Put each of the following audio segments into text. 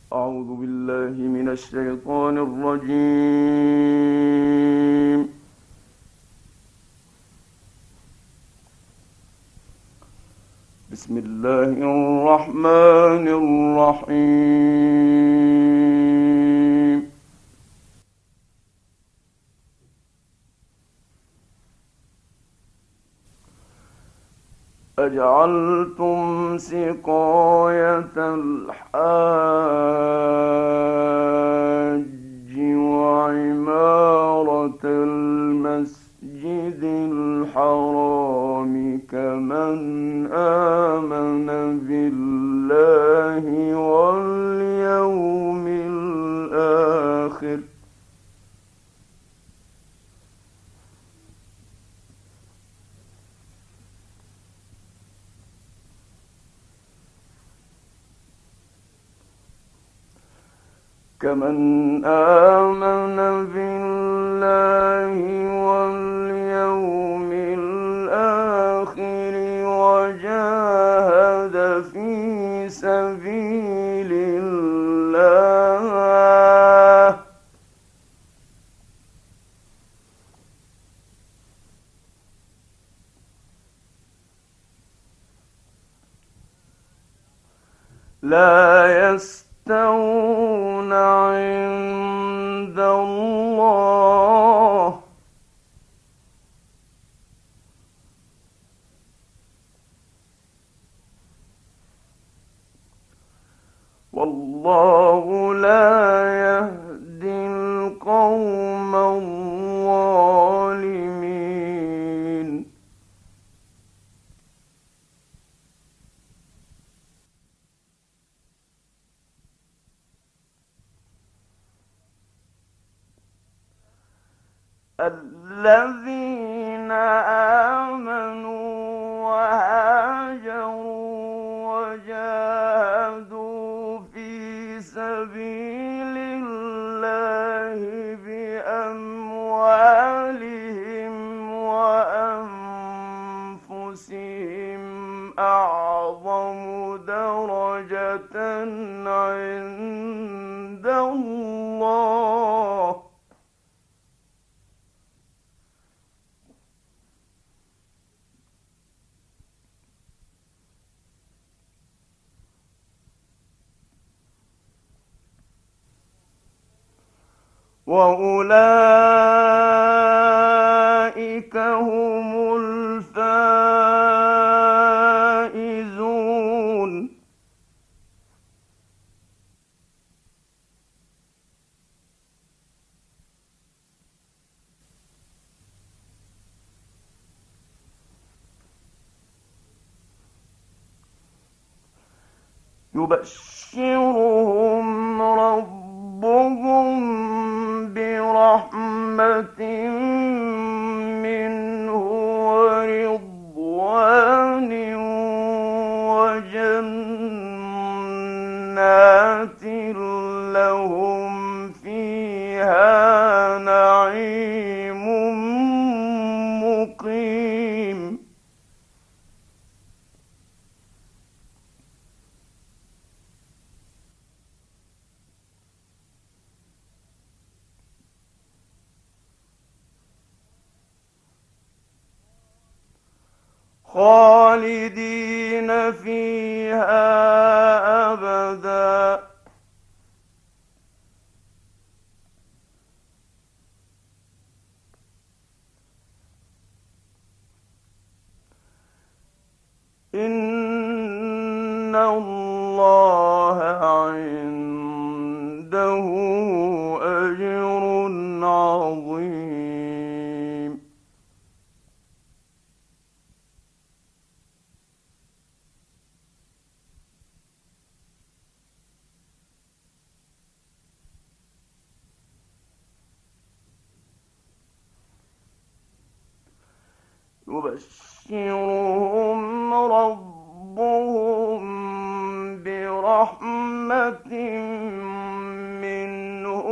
أعوذ بالله من الشيطان الرجيم. بسم الله الرحمن الرحيم. أجعلتم سقاية الحاج وعمارة المسجد الحرام كمن آمن بالله واليوم الآخر كمن آمن بالله واليوم الآخر وجاهد في سبيل الله لا يستوون عند الله والله لا يهدي القوم الظالمين. الذين آمنوا وهاجروا وجاهدوا في سبيل الله بأموالهم وأنفسهم أعظم درجة عند الله وأولئك هم الفائزون. يبشرهم ربهم برحمة منه ورضوان وجنات لهم فيها نعيم مقيم. خالدين فيها أبدا إن الله عنده أجر عظيم. يبشرهم ربهم برحمة منه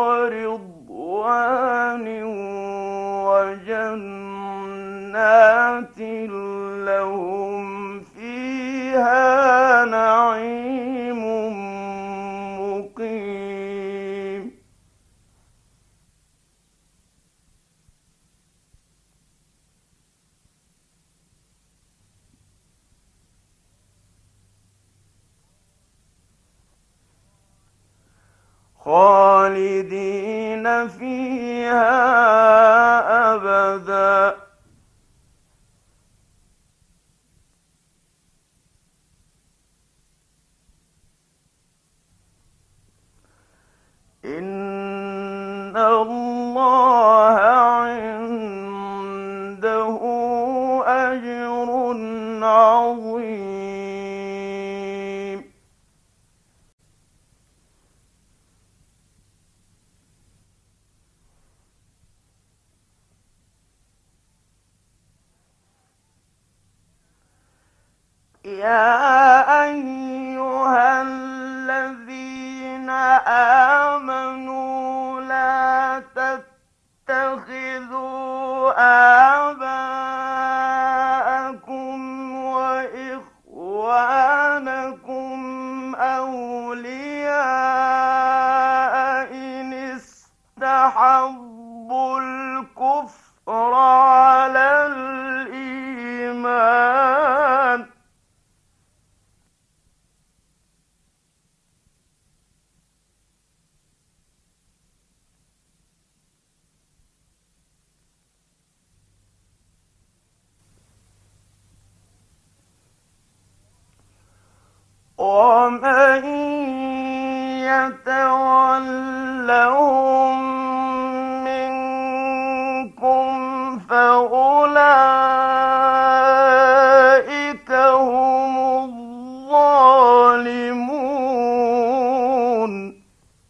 ورضوان وجنات لهم فيها نعيم خالدين فيها أبدا. إن الله عنده أجر عظيم. يا أيها الذين آمنوا لا تتخذوا آباءكم وإخوانكم أولياء إن استحبوا الكفر على الإيمان. ومن يتولهم منكم فأولئك هم الظالمون.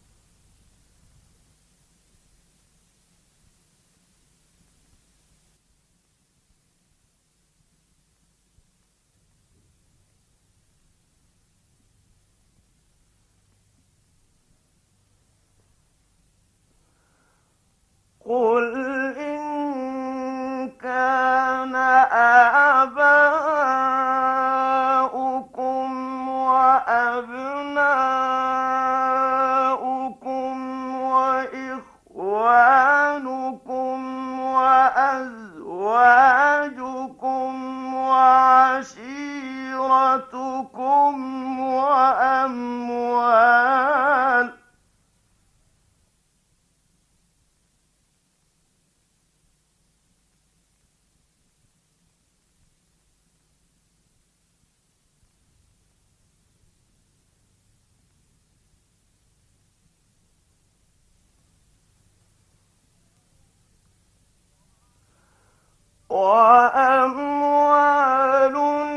قل إن كان آباؤكم وأبناؤكم وإخوانكم وأزواجكم وعشيرتكم وأموال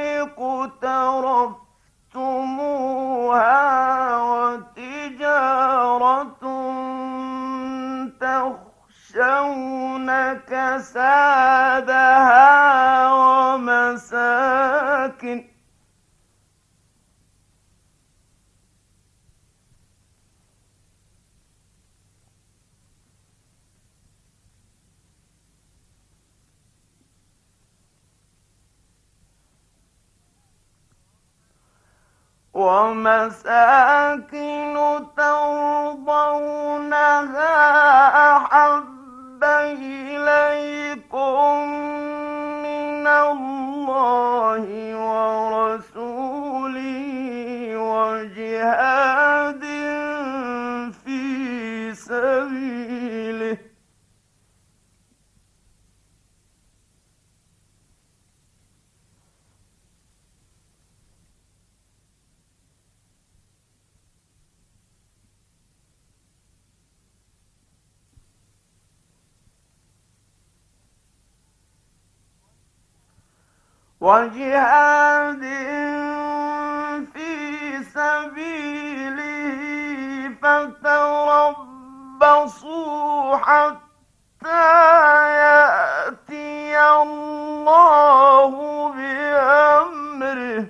اقترفتموها وتجارة تخشون كسادها ومساكن ترضونها أحب إليكم من الله ورسوله وجهاد في سبيله. وجهاد في سبيله فتربصوا حتى يأتي الله بأمره.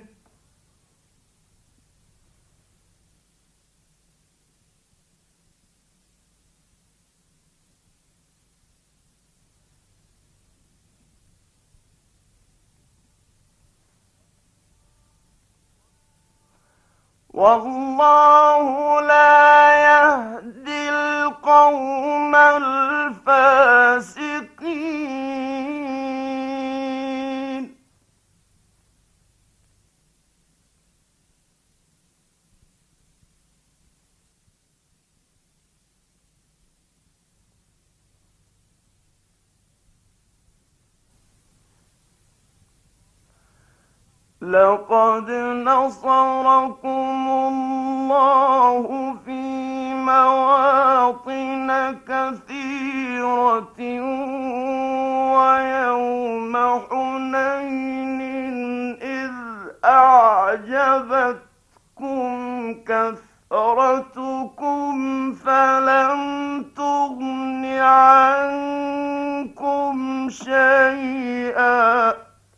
والله لا يهدي القوم الفاسقين. لقد نصركم الله في مواطن كثيرة ويوم حنين إذ أعجبتكم كثرتكم فلم تغن عنكم شيئا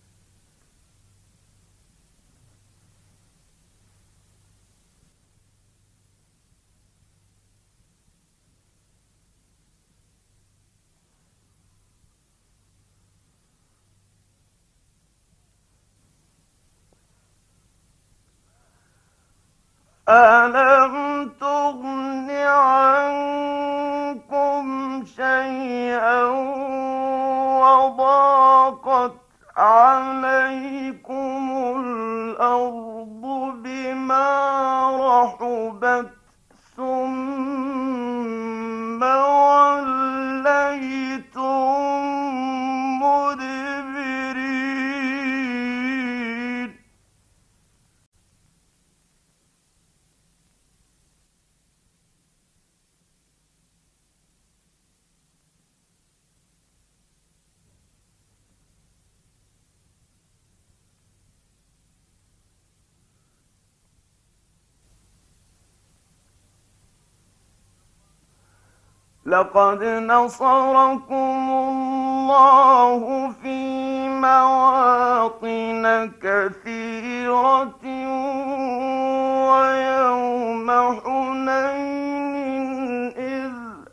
ألم تغن عنكم شيئا وضاقت عليكم الأرض بما رحبت ثم وليتم مدبرين لقد نصركم الله في مواطن كثيرة ويوم حنين إذ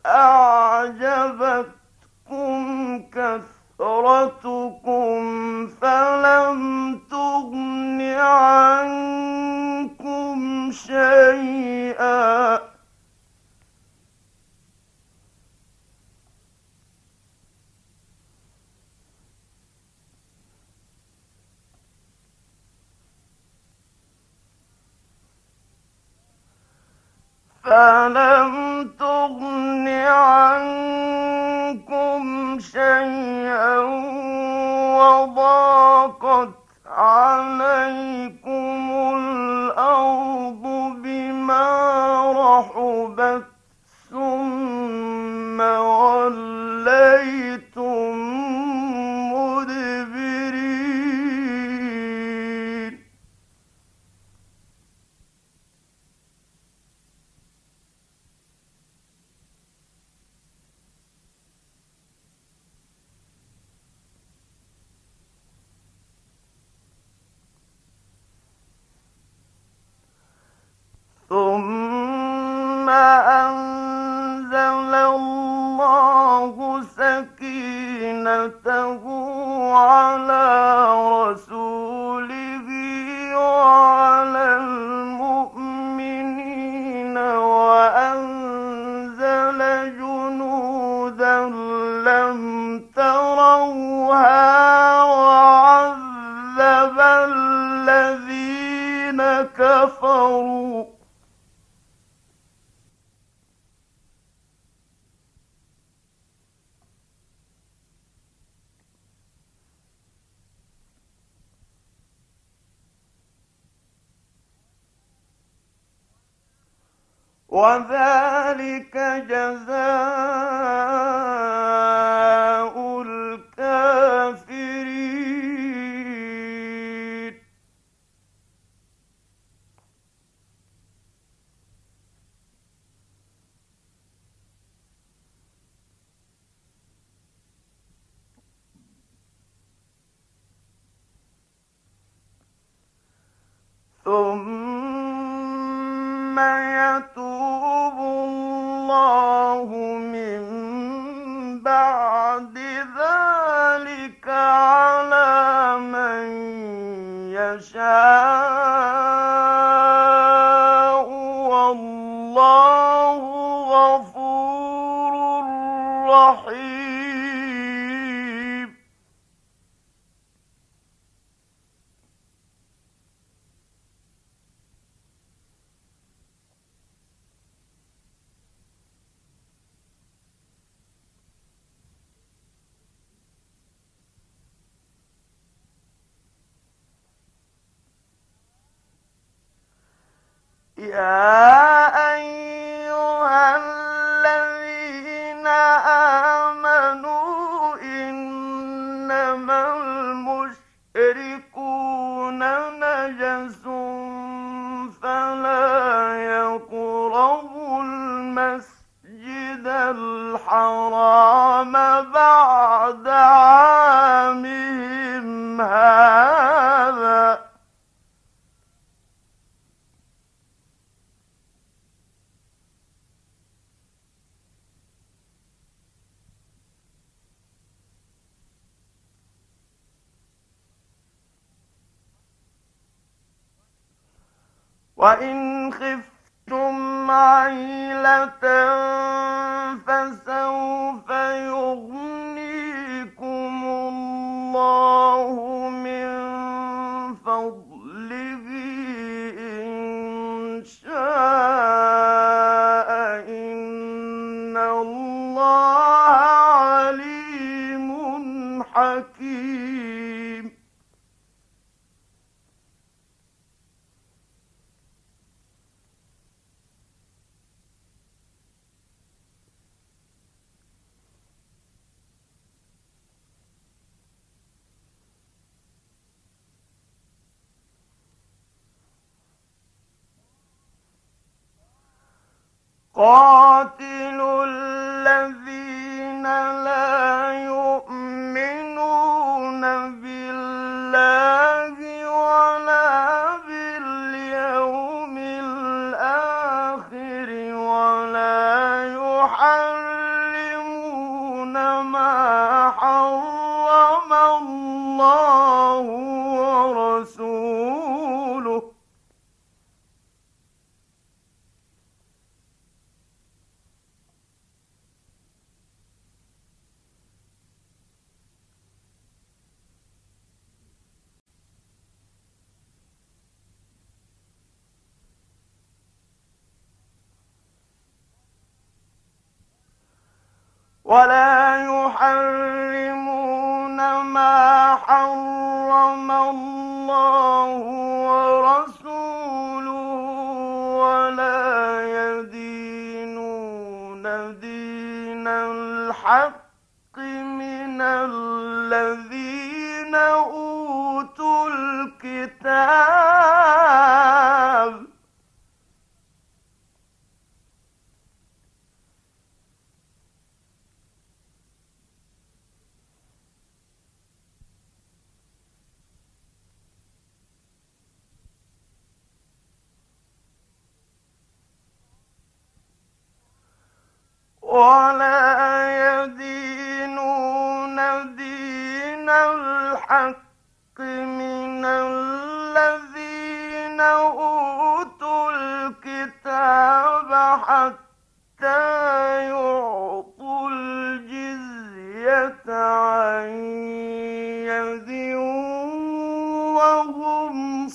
أعجبتكم كثرتكم فلم تغن عنكم شيئا وضاقت عليكم الأرض بما رحبت ثم وليتم مدبرين ثم أنزل الله سكينته على رسوله وعلى المؤمنين وأنزل جنودا لم تروها وعذب الذين كفروا وذلك جزاء الكافرين ثم يتوب الله من بعد ذلك على من يشاء والله غفور رحيم يا أيها الذين آمنوا إنما المشركون نجس فلا يقربوا المسجد الحرام بعد عامهم هذا وإن خفتم عيلة فسوف يغنيكم الله من فضله إن شاء إن الله عليم حكيم قاتلوا الذين لا يؤمنون بالله ولا باليوم الآخر ولا يحرمون ما حرم الله ورسوله ولا يحرمون ما حرم الله ورسوله ولا يدينون دين الحق من الذين أوتوا الكتاب ولا يدينون دين الحق من الذين أوتوا الكتاب حتى يعطوا الجزية عن يد وهم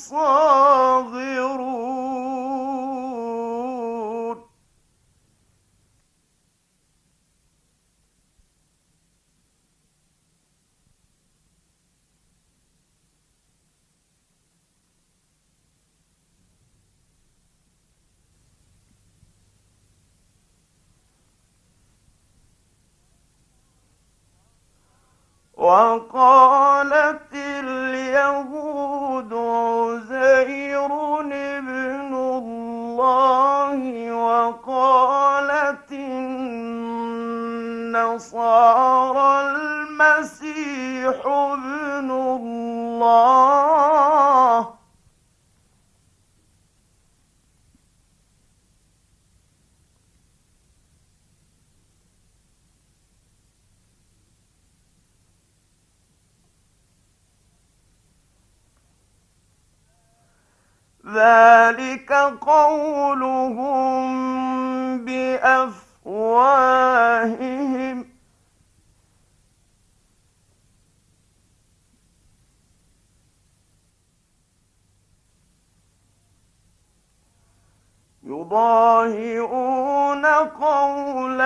صاغرون وقالت اليهود عزير ابن الله وقالت النصارى المسيح ابن الله ذلك قولهم بأفواههم يضاهئون قول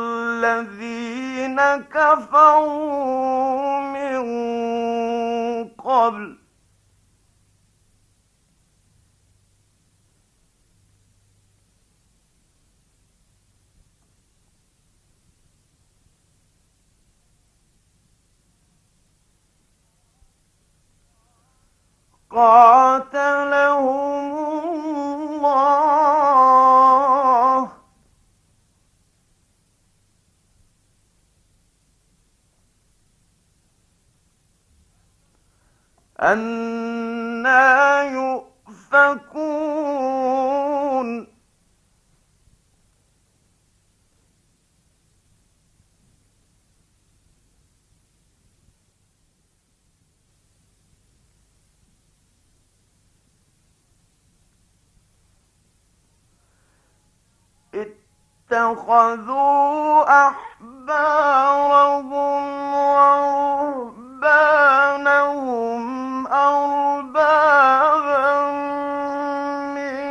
الذين كفروا من قبل قاتلهم الله أنى يؤفكون اتخذوا أحبارهم ورهبانهم أربابا من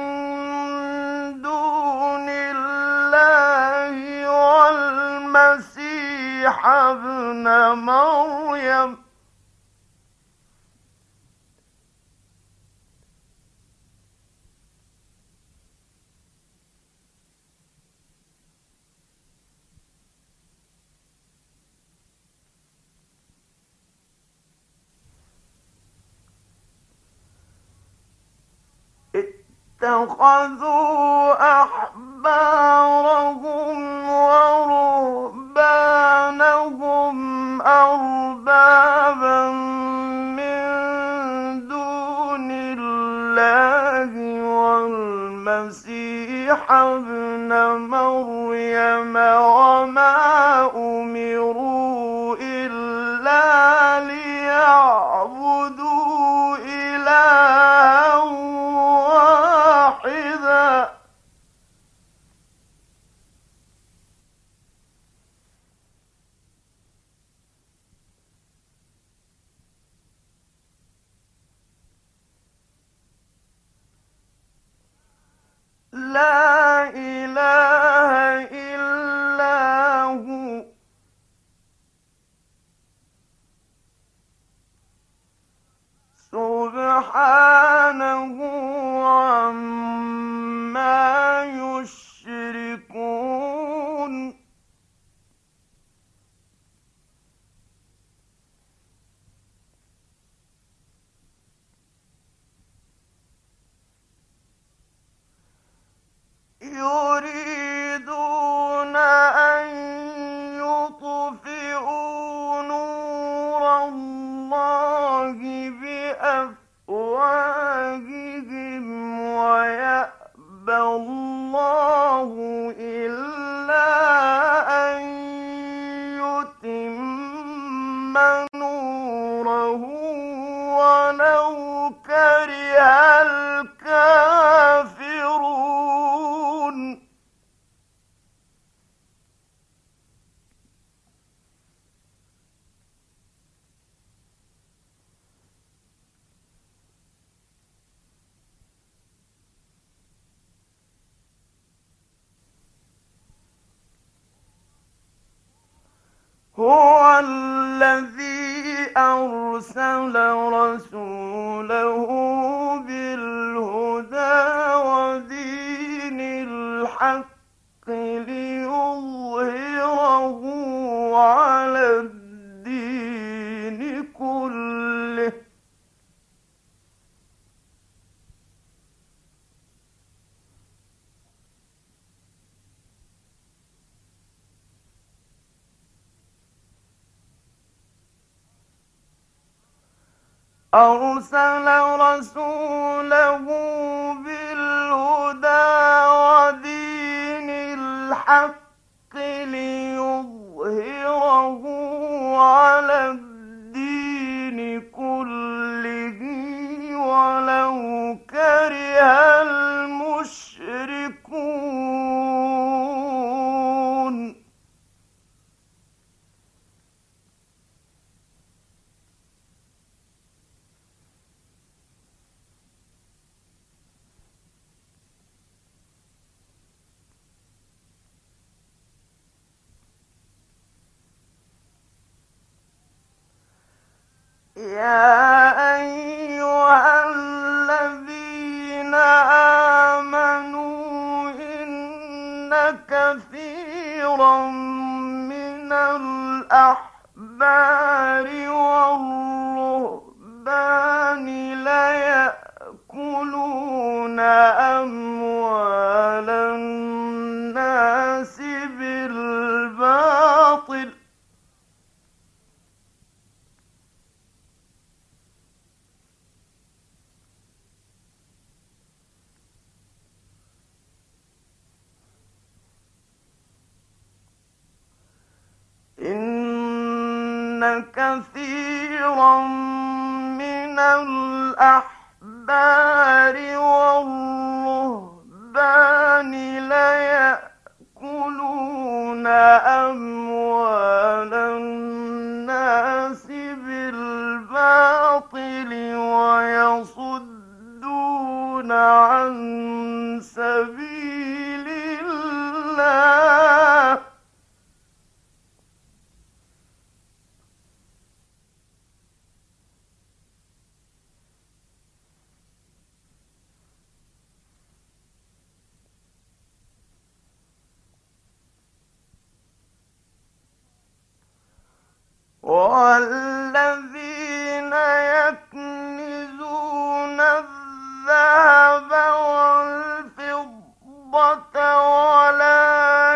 دون الله والمسيح ابن مريم اتخذوا أحبارهم ورهبانهم أربابا من دون الله والمسيح ابن مريم وما أمروا إلا ليعبدوا إلها واحدا لا إله إلا هو سبحانه عما يشركون يريدون أن يطفئوا نور الله بأفواههم ويأبى الله إلا أن يتم نوره ولو كره الكافرون هو الذي أرسل رسوله بالهدى ودين الحق ليظهره على الدين كله أرسل رسوله بالهدى ودين الحق ليظهره على الدين كله ولو كره المشركون يا أيها الذين آمنوا إن كثيرا من الأحبار والرهبان ليأكلون أموال الناس بالباطل إن كثيرا من الأحبار والرهبان ليأكلون أموال الناس بالباطل ويصدون عن سبيل الله والذين يكنزون الذهب والفضة ولا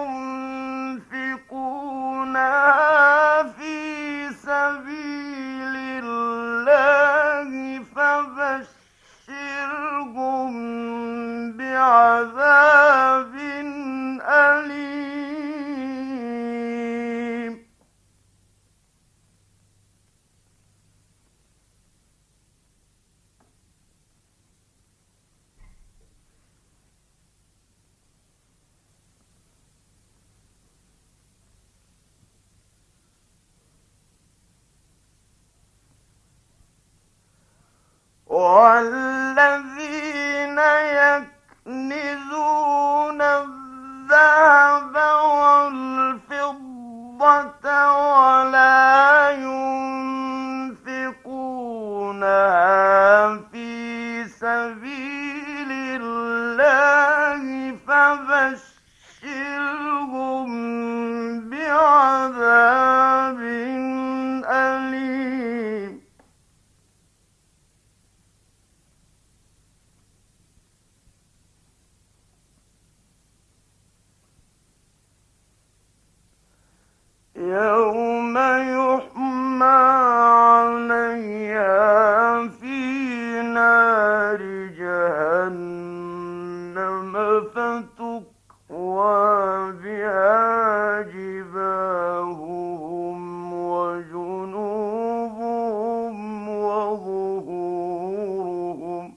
ينفقونها في سبيل الله فبشرهم بعذاب أليم والذين يكنزون الذهب والفضة ولا ينفقونها في سبيل الله فبشرهم بعذاب أليم يوم يحمى عليها في نار جهنم فتكوى بها جباههم وجنوبهم وظهورهم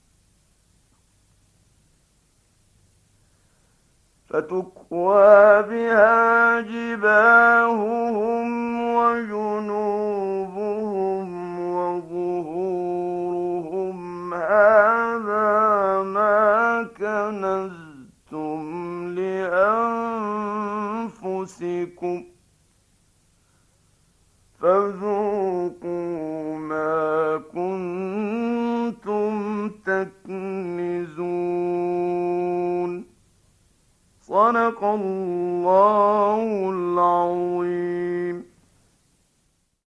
فتكوى بها جباههم وجنوبهم وظهورهم هذا ما كنزتم لأنفسكم فذوقوا ما كنتم تكنزون صدق الله العظيم